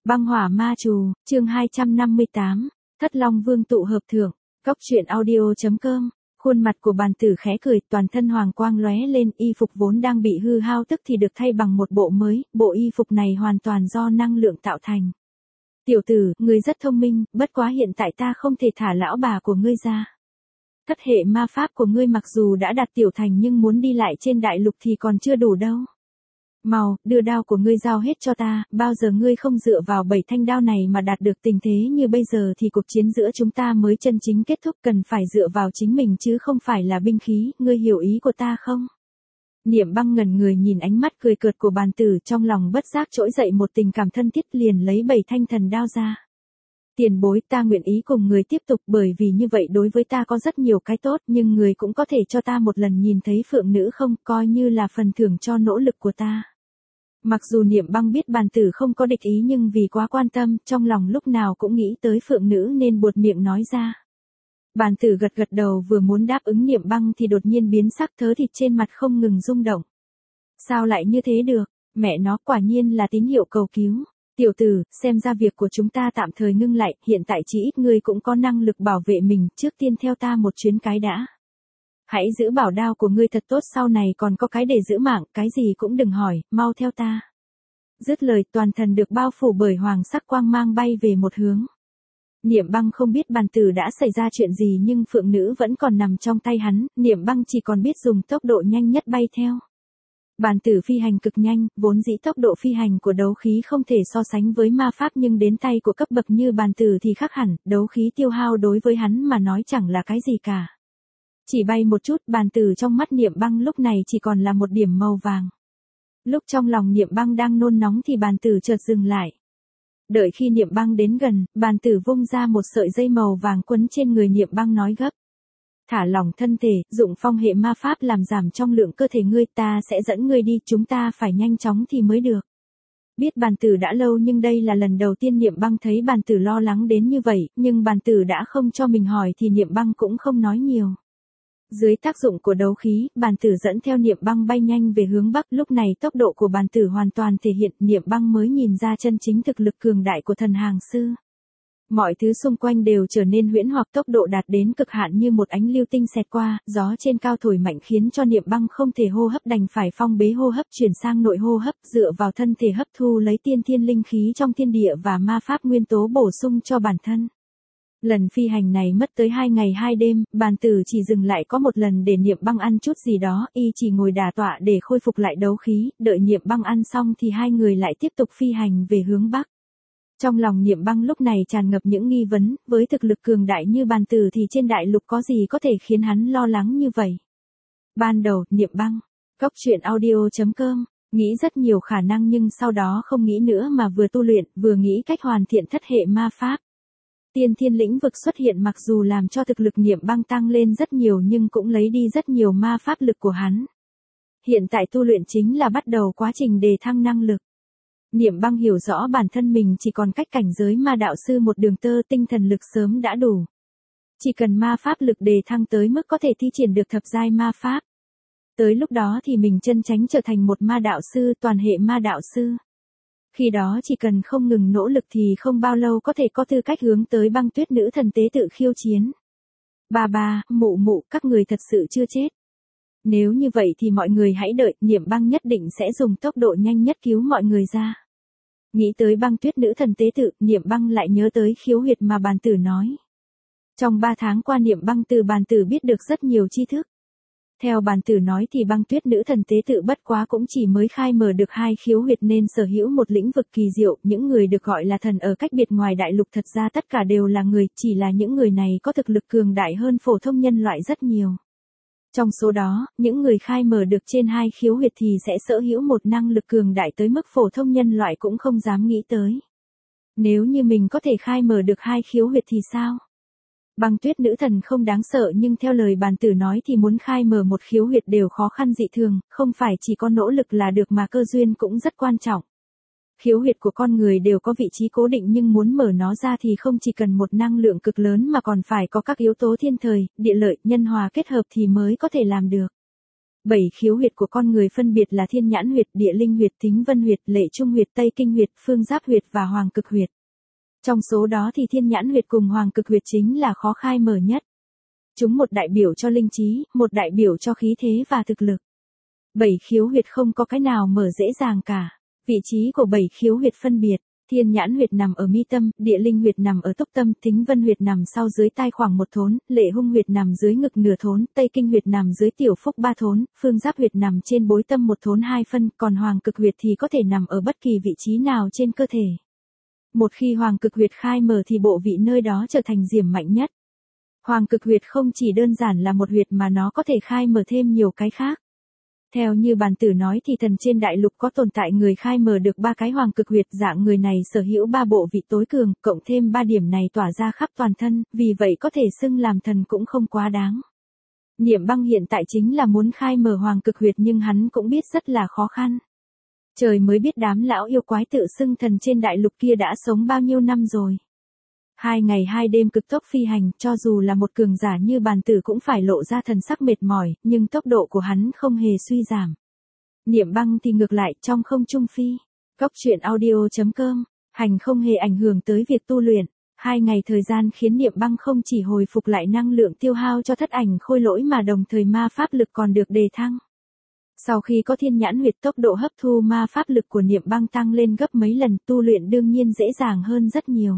Băng hỏa ma trù, chương 258, Thất Long Vương tụ hợp thưởng, Cóc truyện audio.com. Khuôn mặt của bàn tử khẽ cười, toàn thân hoàng quang lóe lên, y phục vốn đang bị hư hao tức thì được thay bằng một bộ mới, bộ y phục này hoàn toàn do năng lượng tạo thành. Tiểu tử, ngươi rất thông minh, bất quá hiện tại ta không thể thả lão bà của ngươi ra. Thất hệ ma pháp của ngươi mặc dù đã đạt tiểu thành nhưng muốn đi lại trên đại lục thì còn chưa đủ đâu. Mau, đưa đao của ngươi giao hết cho ta, bao giờ ngươi không dựa vào 7 thanh đao này mà đạt được tình thế như bây giờ thì cuộc chiến giữa chúng ta mới chân chính kết thúc, cần phải dựa vào chính mình chứ không phải là binh khí, ngươi hiểu ý của ta không? Niệm Băng ngẩn người nhìn ánh mắt cười cợt của bàn tử, trong lòng bất giác trỗi dậy một tình cảm thân thiết, liền lấy 7 thanh thần đao ra. Tiền bối, ta nguyện ý cùng người tiếp tục, bởi vì như vậy đối với ta có rất nhiều cái tốt, nhưng người cũng có thể cho ta một lần nhìn thấy phượng nữ không, coi như là phần thưởng cho nỗ lực của ta. Mặc dù Niệm Băng biết bàn tử không có địch ý nhưng vì quá quan tâm, trong lòng lúc nào cũng nghĩ tới phượng nữ nên buột miệng nói ra. Bàn tử gật gật đầu, vừa muốn đáp ứng Niệm Băng thì đột nhiên biến sắc, thớ thịt trên mặt không ngừng rung động. Sao lại như thế được, mẹ nó, quả nhiên là tín hiệu cầu cứu. Tiểu tử, xem ra việc của chúng ta tạm thời ngưng lại, hiện tại chỉ ít ngươi cũng có năng lực bảo vệ mình, trước tiên theo ta một chuyến cái đã. Hãy giữ bảo đao của ngươi thật tốt, sau này còn có cái để giữ mạng, cái gì cũng đừng hỏi, mau theo ta. Dứt lời, toàn thân được bao phủ bởi hoàng sắc quang mang bay về một hướng. Niệm Băng không biết bàn tử đã xảy ra chuyện gì nhưng phượng nữ vẫn còn nằm trong tay hắn, Niệm Băng chỉ còn biết dùng tốc độ nhanh nhất bay theo. Bàn tử phi hành cực nhanh, vốn dĩ tốc độ phi hành của đấu khí không thể so sánh với ma pháp nhưng đến tay của cấp bậc như bàn tử thì khác hẳn, đấu khí tiêu hao đối với hắn mà nói chẳng là cái gì cả. Chỉ bay một chút, bàn tử trong mắt Niệm Băng lúc này chỉ còn là một điểm màu vàng. Lúc trong lòng Niệm Băng đang nôn nóng thì bàn tử chợt dừng lại. Đợi khi Niệm Băng đến gần, bàn tử vung ra một sợi dây màu vàng quấn trên người Niệm Băng nói gấp. Thả lỏng thân thể, dụng phong hệ ma pháp làm giảm trong lượng cơ thể ngươi, ta sẽ dẫn ngươi đi, chúng ta phải nhanh chóng thì mới được. Biết bàn tử đã lâu nhưng đây là lần đầu tiên Niệm Băng thấy bàn tử lo lắng đến như vậy, nhưng bàn tử đã không cho mình hỏi thì Niệm Băng cũng không nói nhiều. Dưới tác dụng của đấu khí, bàn tử dẫn theo Niệm Băng bay nhanh về hướng bắc, lúc này tốc độ của bàn tử hoàn toàn thể hiện, Niệm Băng mới nhìn ra chân chính thực lực cường đại của thần hàng sư. Mọi thứ xung quanh đều trở nên huyễn hoặc, tốc độ đạt đến cực hạn như một ánh lưu tinh xẹt qua, gió trên cao thổi mạnh khiến cho Niệm Băng không thể hô hấp, đành phải phong bế hô hấp chuyển sang nội hô hấp, dựa vào thân thể hấp thu lấy tiên thiên linh khí trong thiên địa và ma pháp nguyên tố bổ sung cho bản thân. Lần phi hành này mất tới 2 ngày 2 đêm, bàn tử chỉ dừng lại có một lần để Niệm Băng ăn chút gì đó, y chỉ ngồi đả tọa để khôi phục lại đấu khí, đợi Niệm Băng ăn xong thì hai người lại tiếp tục phi hành về hướng bắc. Trong lòng Niệm Băng lúc này tràn ngập những nghi vấn, với thực lực cường đại như bàn tử thì trên đại lục có gì có thể khiến hắn lo lắng như vậy. Ban đầu, Niệm Băng, Cóc truyện audio.com, nghĩ rất nhiều khả năng nhưng sau đó không nghĩ nữa mà vừa tu luyện, vừa nghĩ cách hoàn thiện thất hệ ma pháp. Tiên thiên lĩnh vực xuất hiện mặc dù làm cho thực lực Niệm Băng tăng lên rất nhiều nhưng cũng lấy đi rất nhiều ma pháp lực của hắn. Hiện tại tu luyện chính là bắt đầu quá trình đề thăng năng lực. Niệm Băng hiểu rõ bản thân mình chỉ còn cách cảnh giới ma đạo sư một đường tơ, tinh thần lực sớm đã đủ. Chỉ cần ma pháp lực đề thăng tới mức có thể thi triển được thập giai ma pháp. Tới lúc đó thì mình chân chánh trở thành một ma đạo sư, toàn hệ ma đạo sư. Khi đó chỉ cần không ngừng nỗ lực thì không bao lâu có thể có tư cách hướng tới Băng Tuyết nữ thần tế tự khiêu chiến. Ba, mụ mụ, các người thật sự chưa chết. Nếu như vậy thì mọi người hãy đợi, Niệm Băng nhất định sẽ dùng tốc độ nhanh nhất cứu mọi người ra. Nghĩ tới Băng Tuyết nữ thần tế tự, Niệm Băng lại nhớ tới khiếu huyệt mà bàn tử nói. Trong 3 tháng qua Niệm Băng từ bàn tử biết được rất nhiều tri thức. Theo bàn tử nói thì Băng Tuyết nữ thần tế tự bất quá cũng chỉ mới khai mở được 2 khiếu huyệt nên sở hữu một lĩnh vực kỳ diệu, những người được gọi là thần ở cách biệt ngoài đại lục thật ra tất cả đều là người, chỉ là những người này có thực lực cường đại hơn phổ thông nhân loại rất nhiều. Trong số đó, những người khai mở được trên 2 khiếu huyệt thì sẽ sở hữu một năng lực cường đại tới mức phổ thông nhân loại cũng không dám nghĩ tới. Nếu như mình có thể khai mở được 2 khiếu huyệt thì sao? Băng Tuyết nữ thần không đáng sợ nhưng theo lời bàn tử nói thì muốn khai mở một khiếu huyệt đều khó khăn dị thường, không phải chỉ có nỗ lực là được mà cơ duyên cũng rất quan trọng. Khiếu huyệt của con người đều có vị trí cố định nhưng muốn mở nó ra thì không chỉ cần một năng lượng cực lớn mà còn phải có các yếu tố thiên thời, địa lợi, nhân hòa kết hợp thì mới có thể làm được. 7 khiếu huyệt của con người phân biệt là thiên nhãn huyệt, địa linh huyệt, thính vân huyệt, lệ trung huyệt, tây kinh huyệt, phương giáp huyệt và hoàng cực huyệt. Trong số đó thì thiên nhãn huyệt cùng hoàng cực huyệt chính là khó khai mở nhất. Chúng một đại biểu cho linh trí, một đại biểu cho khí thế và thực lực. 7 khiếu huyệt không có cái nào mở dễ dàng cả. Vị trí của 7 khiếu huyệt phân biệt, thiên nhãn huyệt nằm ở mi tâm, địa linh huyệt nằm ở túc tâm, thính vân huyệt nằm sau dưới tai khoảng 1 thốn, lệ hung huyệt nằm dưới ngực nửa thốn, tây kinh huyệt nằm dưới tiểu phúc 3 thốn, phương giáp huyệt nằm trên bối tâm 1 thốn 2 phân, còn hoàng cực huyệt thì có thể nằm ở bất kỳ vị trí nào trên cơ thể. Một khi hoàng cực huyệt khai mở thì bộ vị nơi đó trở thành diểm mạnh nhất. Hoàng cực huyệt không chỉ đơn giản là một huyệt mà nó có thể khai mở thêm nhiều cái khác. Theo như bàn tử nói thì thần trên đại lục có tồn tại người khai mở được 3 cái hoàng cực huyệt, dạng người này sở hữu 3 bộ vị tối cường, cộng thêm 3 điểm này tỏa ra khắp toàn thân, vì vậy có thể xưng làm thần cũng không quá đáng. Niệm Băng hiện tại chính là muốn khai mở hoàng cực huyệt nhưng hắn cũng biết rất là khó khăn. Trời mới biết đám lão yêu quái tự xưng thần trên đại lục kia đã sống bao nhiêu năm rồi. 2 ngày 2 đêm cực tốc phi hành, cho dù là một cường giả như bàn tử cũng phải lộ ra thần sắc mệt mỏi, nhưng tốc độ của hắn không hề suy giảm. Niệm Băng thì ngược lại, trong không trung phi. Cốc truyện audio.com, hành không hề ảnh hưởng tới việc tu luyện. 2 ngày thời gian khiến Niệm Băng không chỉ hồi phục lại năng lượng tiêu hao cho thất ảnh khôi lỗi mà đồng thời ma pháp lực còn được đề thăng. Sau khi có thiên nhãn huyệt, tốc độ hấp thu ma pháp lực của Niệm Băng tăng lên gấp mấy lần, tu luyện đương nhiên dễ dàng hơn rất nhiều.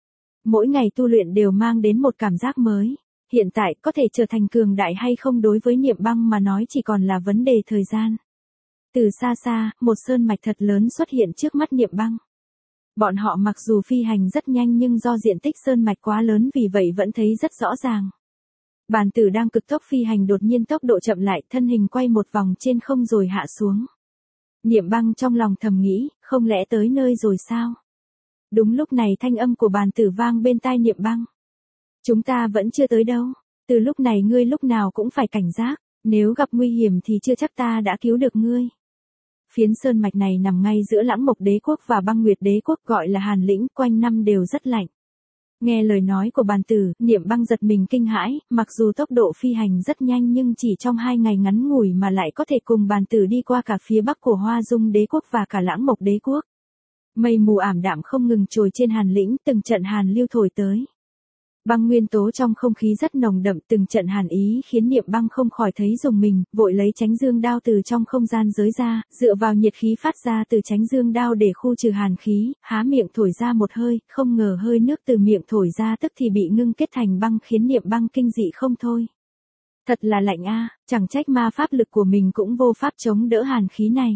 Mỗi ngày tu luyện đều mang đến một cảm giác mới. Hiện tại có thể trở thành cường đại hay không đối với Niệm Băng mà nói chỉ còn là vấn đề thời gian. Từ xa xa, một sơn mạch thật lớn xuất hiện trước mắt Niệm Băng. Bọn họ mặc dù phi hành rất nhanh nhưng do diện tích sơn mạch quá lớn vì vậy vẫn thấy rất rõ ràng. Bàn tử đang cực tốc phi hành đột nhiên tốc độ chậm lại, thân hình quay một vòng trên không rồi hạ xuống. Niệm Băng trong lòng thầm nghĩ, không lẽ tới nơi rồi sao? Đúng lúc này thanh âm của bàn tử vang bên tai Niệm Băng. Chúng ta vẫn chưa tới đâu, từ lúc này ngươi lúc nào cũng phải cảnh giác, nếu gặp nguy hiểm thì chưa chắc ta đã cứu được ngươi. Phiến sơn mạch này nằm ngay giữa Lãng Mộc Đế quốc và Băng Nguyệt Đế quốc, gọi là Hàn Lĩnh, quanh năm đều rất lạnh. Nghe lời nói của bàn tử, Niệm Băng giật mình kinh hãi, mặc dù tốc độ phi hành rất nhanh nhưng chỉ trong 2 ngày ngắn ngủi mà lại có thể cùng bàn tử đi qua cả phía bắc của Hoa Dung Đế quốc và cả Lãng Mộc Đế quốc. Mây mù ảm đạm không ngừng trồi trên Hàn Lĩnh, từng trận hàn lưu thổi tới. Băng nguyên tố trong không khí rất nồng đậm, từng trận hàn ý khiến Niệm Băng không khỏi thấy rùng mình, vội lấy chánh dương đao từ trong không gian giới ra, dựa vào nhiệt khí phát ra từ chánh dương đao để khu trừ hàn khí, há miệng thổi ra một hơi, không ngờ hơi nước từ miệng thổi ra tức thì bị ngưng kết thành băng khiến Niệm Băng kinh dị không thôi. Thật là lạnh a, chẳng trách ma pháp lực của mình cũng vô pháp chống đỡ hàn khí này.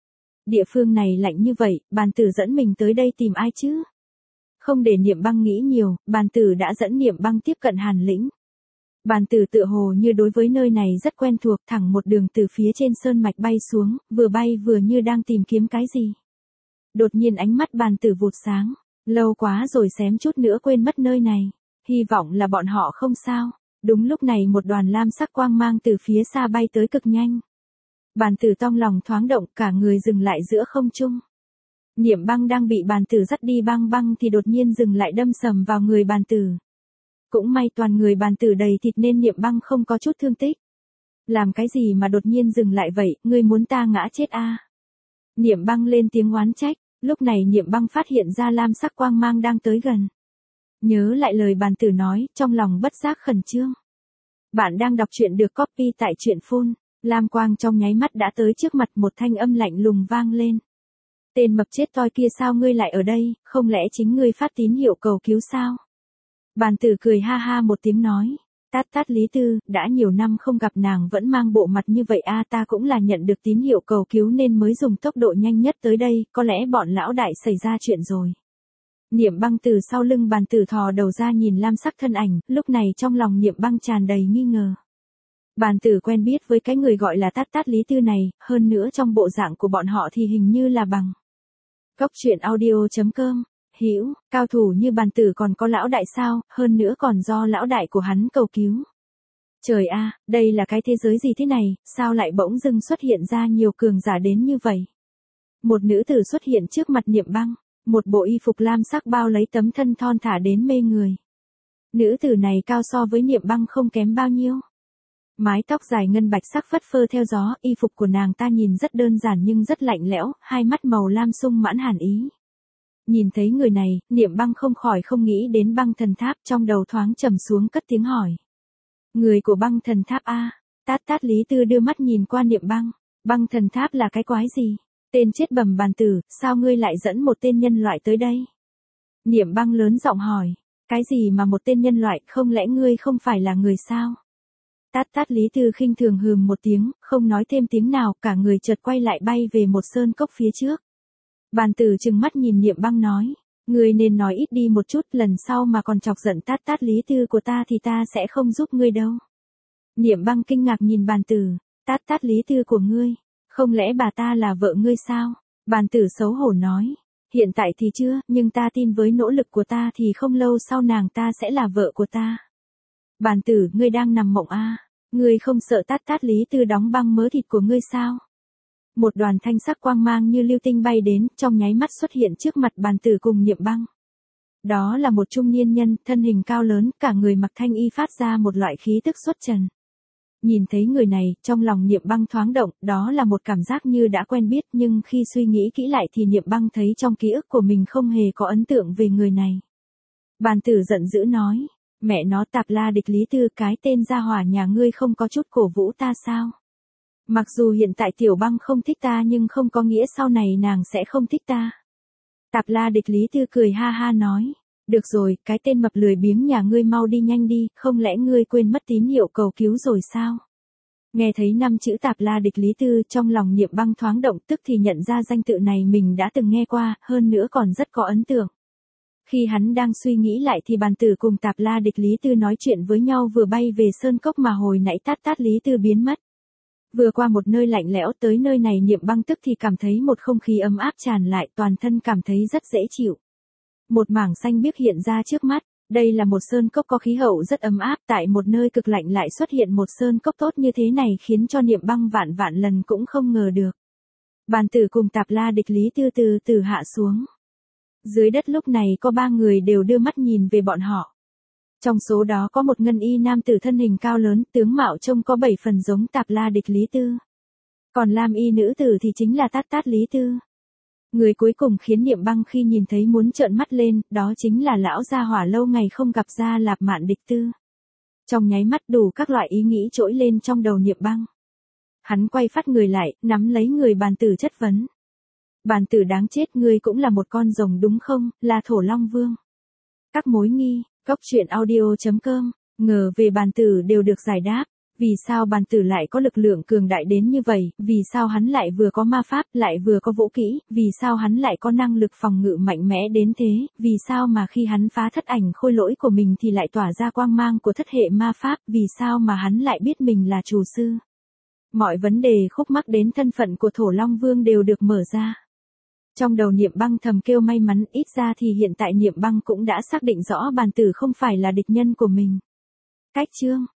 Địa phương này lạnh như vậy, bàn tử dẫn mình tới đây tìm ai chứ? Không để Niệm Băng nghĩ nhiều, bàn tử đã dẫn Niệm Băng tiếp cận Hàn Lĩnh. Bàn tử tựa hồ như đối với nơi này rất quen thuộc, thẳng một đường từ phía trên sơn mạch bay xuống, vừa bay vừa như đang tìm kiếm cái gì. Đột nhiên ánh mắt bàn tử vụt sáng, lâu quá rồi xém chút nữa quên mất nơi này, hy vọng là bọn họ không sao. Đúng lúc này một đoàn lam sắc quang mang từ phía xa bay tới cực nhanh. Bàn tử trong lòng thoáng động, cả người dừng lại giữa không trung. Niệm Băng đang bị bàn tử dắt đi băng băng thì đột nhiên dừng lại đâm sầm vào người bàn tử. Cũng may toàn người bàn tử đầy thịt nên Niệm Băng không có chút thương tích. Làm cái gì mà đột nhiên dừng lại vậy, ngươi muốn ta ngã chết a? Niệm Băng lên tiếng oán trách, lúc này Niệm Băng phát hiện ra lam sắc quang mang đang tới gần. Nhớ lại lời bàn tử nói, trong lòng bất giác khẩn trương. Bạn đang đọc truyện được copy tại truyện phone. Lam quang trong nháy mắt đã tới trước mặt, một thanh âm lạnh lùng vang lên. Tên mập chết toi kia, sao ngươi lại ở đây, không lẽ chính ngươi phát tín hiệu cầu cứu sao? Bàn tử cười ha ha một tiếng nói. Tát tát Lý Tư, đã nhiều năm không gặp nàng vẫn mang bộ mặt như vậy a, ta cũng là nhận được tín hiệu cầu cứu nên mới dùng tốc độ nhanh nhất tới đây, có lẽ bọn lão đại xảy ra chuyện rồi. Niệm Băng từ sau lưng bàn tử thò đầu ra nhìn lam sắc thân ảnh, lúc này trong lòng Niệm Băng tràn đầy nghi ngờ. Bàn tử quen biết với cái người gọi là Tát Tát Lý Tư này, hơn nữa trong bộ dạng của bọn họ thì hình như là bằng. Cốc truyện audio.com, Hữu, cao thủ như bàn tử còn có lão đại sao, hơn nữa còn do lão đại của hắn cầu cứu. Trời a, đây là cái thế giới gì thế này, sao lại bỗng dưng xuất hiện ra nhiều cường giả đến như vậy? Một nữ tử xuất hiện trước mặt Niệm Băng, một bộ y phục lam sắc bao lấy tấm thân thon thả đến mê người. Nữ tử này cao so với Niệm Băng không kém bao nhiêu. Mái tóc dài ngân bạch sắc phất phơ theo gió, y phục của nàng ta nhìn rất đơn giản nhưng rất lạnh lẽo, hai mắt màu lam sung mãn hàn ý. Nhìn thấy người này, Niệm Băng không khỏi không nghĩ đến Băng Thần Tháp, trong đầu thoáng trầm xuống cất tiếng hỏi. Người của Băng Thần Tháp a? Tát Tát Lý Tư đưa mắt nhìn qua Niệm Băng. Băng Thần Tháp là cái quái gì? Tên chết bầm bàn tử, sao ngươi lại dẫn một tên nhân loại tới đây? Niệm Băng lớn giọng hỏi. Cái gì mà một tên nhân loại, không lẽ ngươi không phải là người sao? Tát Tát Lý Tư khinh thường hừm một tiếng, không nói thêm tiếng nào, cả người chợt quay lại bay về một sơn cốc phía trước. Bàn tử trừng mắt nhìn Niệm Băng nói, ngươi nên nói ít đi một chút, lần sau mà còn chọc giận Tát Tát Lý Tư của ta thì ta sẽ không giúp ngươi đâu. Niệm Băng kinh ngạc nhìn bàn tử, Tát Tát Lý Tư của ngươi, không lẽ bà ta là vợ ngươi sao? Bàn tử xấu hổ nói, hiện tại thì chưa, nhưng ta tin với nỗ lực của ta thì không lâu sau nàng ta sẽ là vợ của ta. Bàn tử, ngươi đang nằm mộng à? Ngươi không sợ Tát Tát Lý Tư đóng băng mớ thịt của ngươi sao? Một đoàn thanh sắc quang mang như lưu tinh bay đến, trong nháy mắt xuất hiện trước mặt bàn tử cùng Niệm Băng. Đó là một trung niên nhân, thân hình cao lớn, cả người mặc thanh y phát ra một loại khí tức xuất trần. Nhìn thấy người này, trong lòng Niệm Băng thoáng động, đó là một cảm giác như đã quen biết, nhưng khi suy nghĩ kỹ lại thì Niệm Băng thấy trong ký ức của mình không hề có ấn tượng về người này. Bàn tử giận dữ nói, mẹ nó Tạp La Địch Lý Tư, cái tên gia hỏa nhà ngươi không có chút cổ vũ ta sao? Mặc dù hiện tại Tiểu Băng không thích ta nhưng không có nghĩa sau này nàng sẽ không thích ta. Tạp La Địch Lý Tư cười ha ha nói, được rồi, cái tên mập lười biếng nhà ngươi mau đi nhanh đi, không lẽ ngươi quên mất tín hiệu cầu cứu rồi sao? Nghe thấy 5 chữ Tạp La Địch Lý Tư, trong lòng Niệm Băng thoáng động, tức thì nhận ra danh tự này mình đã từng nghe qua, hơn nữa còn rất có ấn tượng. Khi hắn đang suy nghĩ lại thì bàn tử cùng Tạp La Địch Lý Tư nói chuyện với nhau vừa bay về sơn cốc mà hồi nãy Tát Tát Lý Tư biến mất. Vừa qua một nơi lạnh lẽo tới nơi này Niệm Băng tức thì cảm thấy một không khí ấm áp tràn lại, toàn thân cảm thấy rất dễ chịu. Một mảng xanh biếc hiện ra trước mắt, đây là một sơn cốc có khí hậu rất ấm áp, tại một nơi cực lạnh lại xuất hiện một sơn cốc tốt như thế này khiến cho Niệm Băng vạn vạn lần cũng không ngờ được. Bàn tử cùng Tạp La Địch Lý Tư từ từ hạ xuống. Dưới đất lúc này có 3 người đều đưa mắt nhìn về bọn họ. Trong số đó có một ngân y nam tử thân hình cao lớn, tướng mạo trông có 7 phần giống Tạp La Địch Lý Tư. Còn lam y nữ tử thì chính là Tát Tát Lý Tư. Người cuối cùng khiến Niệm Băng khi nhìn thấy muốn trợn mắt lên, đó chính là lão gia hỏa lâu ngày không gặp Gia Lạp Mạn Địch Tư. Trong nháy mắt đủ các loại ý nghĩ trỗi lên trong đầu Niệm Băng. Hắn quay phát người lại, nắm lấy người bàn tử chất vấn. Bàn tử đáng chết, ngươi cũng là một con rồng đúng không, là Thổ Long Vương. Các mối nghi, goctruyện.audio.com, ngờ về bàn tử đều được giải đáp. Vì sao bàn tử lại có lực lượng cường đại đến như vậy, vì sao hắn lại vừa có ma pháp, lại vừa có vũ kỹ, vì sao hắn lại có năng lực phòng ngự mạnh mẽ đến thế, vì sao mà khi hắn phá thất ảnh khôi lỗi của mình thì lại tỏa ra quang mang của thất hệ ma pháp, vì sao mà hắn lại biết mình là chủ sư. Mọi vấn đề khúc mắc đến thân phận của Thổ Long Vương đều được mở ra. Trong đầu Niệm Băng thầm kêu may mắn, ít ra thì hiện tại Niệm Băng cũng đã xác định rõ bàn tử không phải là địch nhân của mình. Cách chương